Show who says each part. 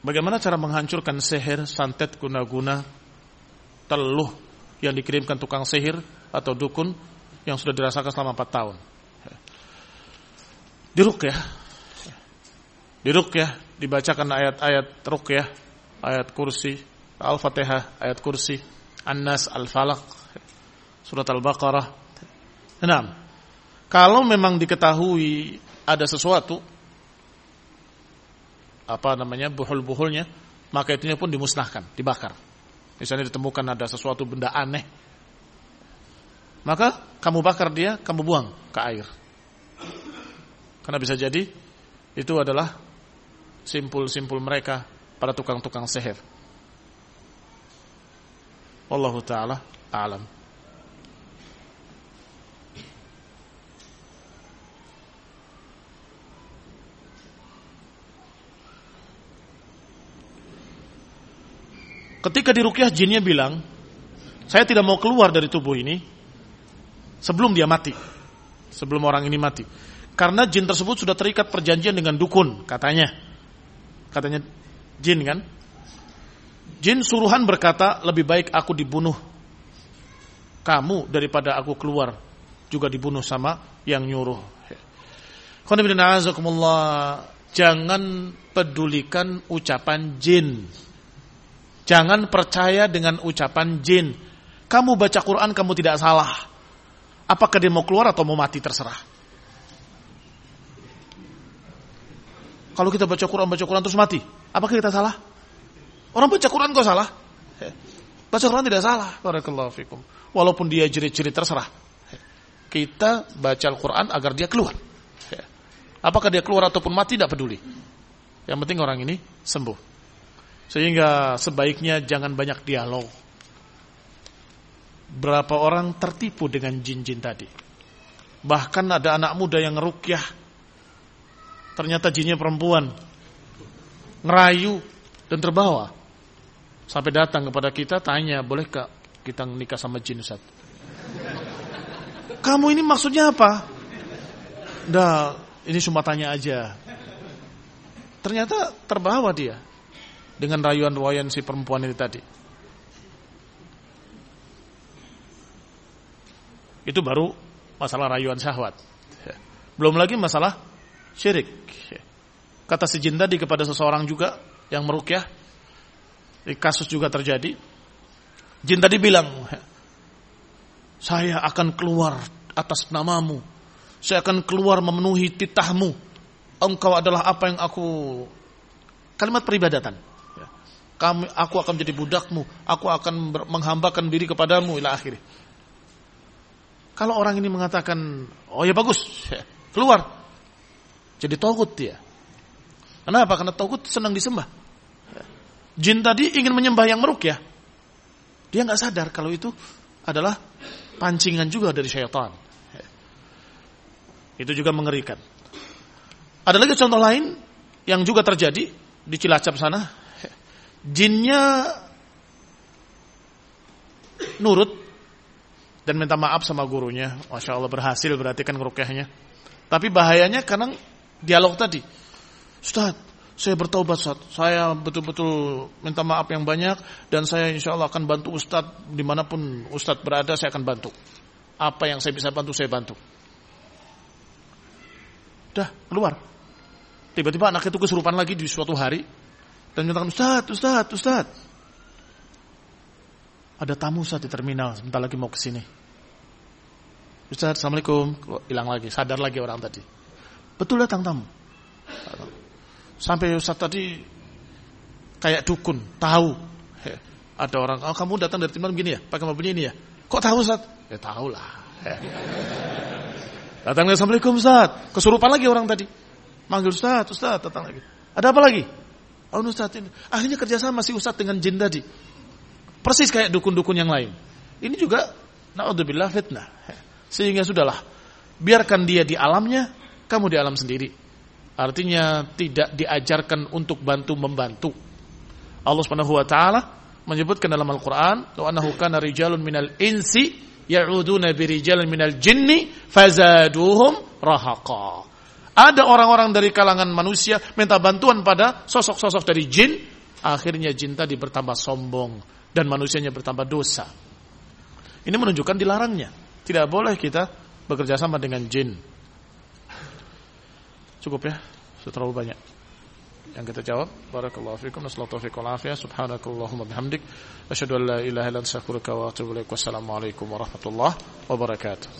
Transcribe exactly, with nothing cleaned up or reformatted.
Speaker 1: Bagaimana cara menghancurkan sihir, santet, guna-guna, teluh yang dikirimkan tukang sihir atau dukun yang sudah dirasakan selama empat tahun? Diruqyah. Diruqyah, dibacakan ayat-ayat ruqyah, ayat kursi, Al-Fatihah, ayat kursi, An-Nas, Al-Falaq, surat Al-Baqarah. Enam. Kalau memang diketahui ada sesuatu, apa namanya, buhul-buhulnya, maka itunya pun dimusnahkan, dibakar. Misalnya ditemukan ada sesuatu benda aneh, maka kamu bakar dia, kamu buang ke air. Karena bisa jadi itu adalah simpul-simpul mereka, para tukang-tukang sihir. Wallahu ta'ala a'lam. Ketika diruqyah, jinnya bilang, saya tidak mau keluar dari tubuh ini sebelum dia mati, sebelum orang ini mati. Karena jin tersebut sudah terikat perjanjian dengan dukun, katanya. Katanya jin kan? Jin suruhan berkata, lebih baik aku dibunuh kamu daripada aku keluar juga dibunuh sama yang nyuruh. Jangan pedulikan ucapan jin. Jangan percaya dengan ucapan jin. Kamu baca Quran, kamu tidak salah. Apakah dia mau keluar atau mau mati, terserah. Kalau kita baca Quran, baca Quran terus mati, apakah kita salah? Orang baca Quran kok salah? Baca Quran tidak salah. Barakallahu fikum. Walaupun dia jerit-jerit, terserah. Kita baca Al-Quran agar dia keluar. Apakah dia keluar ataupun mati, tidak peduli. Yang penting orang ini sembuh. Sehingga sebaiknya jangan banyak dialog. Berapa orang tertipu dengan jin-jin tadi. Bahkan ada anak muda yang ngeruqyah, ternyata jinnya perempuan, ngerayu dan terbawa. Sampai datang kepada kita, tanya, bolehkah kita nikah sama jin, Ustaz? Kamu ini maksudnya apa? Dah, ini cuma tanya aja. Ternyata terbawa dia dengan rayuan-rayuan si perempuan ini tadi. Itu baru masalah rayuan syahwat. Belum lagi masalah syirik. Kata si jin tadi kepada seseorang juga yang meruqyah, kasus juga terjadi. Jin tadi bilang, saya akan keluar atas namamu, saya akan keluar memenuhi titahmu, engkau adalah apa yang aku, kalimat peribadatan, kami, aku akan menjadi budakmu, aku akan menghambakan diri kepadamu, ila akhirih. Kalau orang ini mengatakan, oh ya bagus, keluar, jadi taghut dia. Kenapa? Karena taghut senang disembah. Jin tadi ingin menyembah yang meruqyah. Dia nggak sadar kalau itu adalah pancingan juga dari syaitan. Itu juga mengerikan. Ada lagi contoh lain yang juga terjadi di Cilacap sana. Jinnya nurut dan minta maaf sama gurunya. Masya Allah, berhasil berarti kan ngeruqyahnya. Tapi bahayanya karena dialog tadi. Ustaz, saya bertaubat, Ustaz. Saya betul-betul minta maaf yang banyak dan saya insya Allah akan bantu Ustaz dimanapun Ustaz berada, saya akan bantu. Apa yang saya bisa bantu, saya bantu. Udah, keluar. Tiba-tiba anak itu kesurupan lagi di suatu hari dan menyatakan, Ustaz, Ustaz, Ustaz, ada tamu Ustaz di terminal, sebentar lagi mau ke sini. Ustaz, Assalamualaikum. Hilang lagi, sadar lagi orang tadi. Betul datang tamu. Sampai Ustaz tadi kayak dukun, tahu. He, ada orang, oh kamu datang dari terminal begini ya, pakai mobilnya ini ya. Kok tahu Ustaz? Ya tahu lah. Datang, Assalamualaikum Ustaz. Kesurupan lagi orang tadi. Manggil Ustaz, Ustaz, datang lagi. Ada apa lagi? Oh Ustaz ini. Akhirnya kerjasama si Ustaz dengan jin tadi. Persis kayak dukun-dukun yang lain. Ini juga na'udzubillah fitnah. Sehingga sudahlah, biarkan dia di alamnya, kamu di alam sendiri. Artinya tidak diajarkan untuk bantu-membantu. Allah Subhanahu wa taala menyebutkan dalam Al-Qur'an, "Wa annahu kana rijalun minal insi ya'uduna birijalin minal jinni fazaduhum rahaqa." Ada orang-orang dari kalangan manusia minta bantuan pada sosok-sosok dari jin, akhirnya jin tadi bertambah sombong dan manusianya bertambah dosa. Ini menunjukkan dilarangnya. Tidak boleh kita bekerja sama dengan jin. Cukup ya, sudah terlalu banyak yang kita jawab. Barakallahu fikum, nasallahu taufiq wal afiyah. Subhanakallahumma bihamdik, asyhadu an la ilaha illa anta astaghfiruka wa atubu ilaik. Wassalamualaikum warahmatullahi wabarakatuh.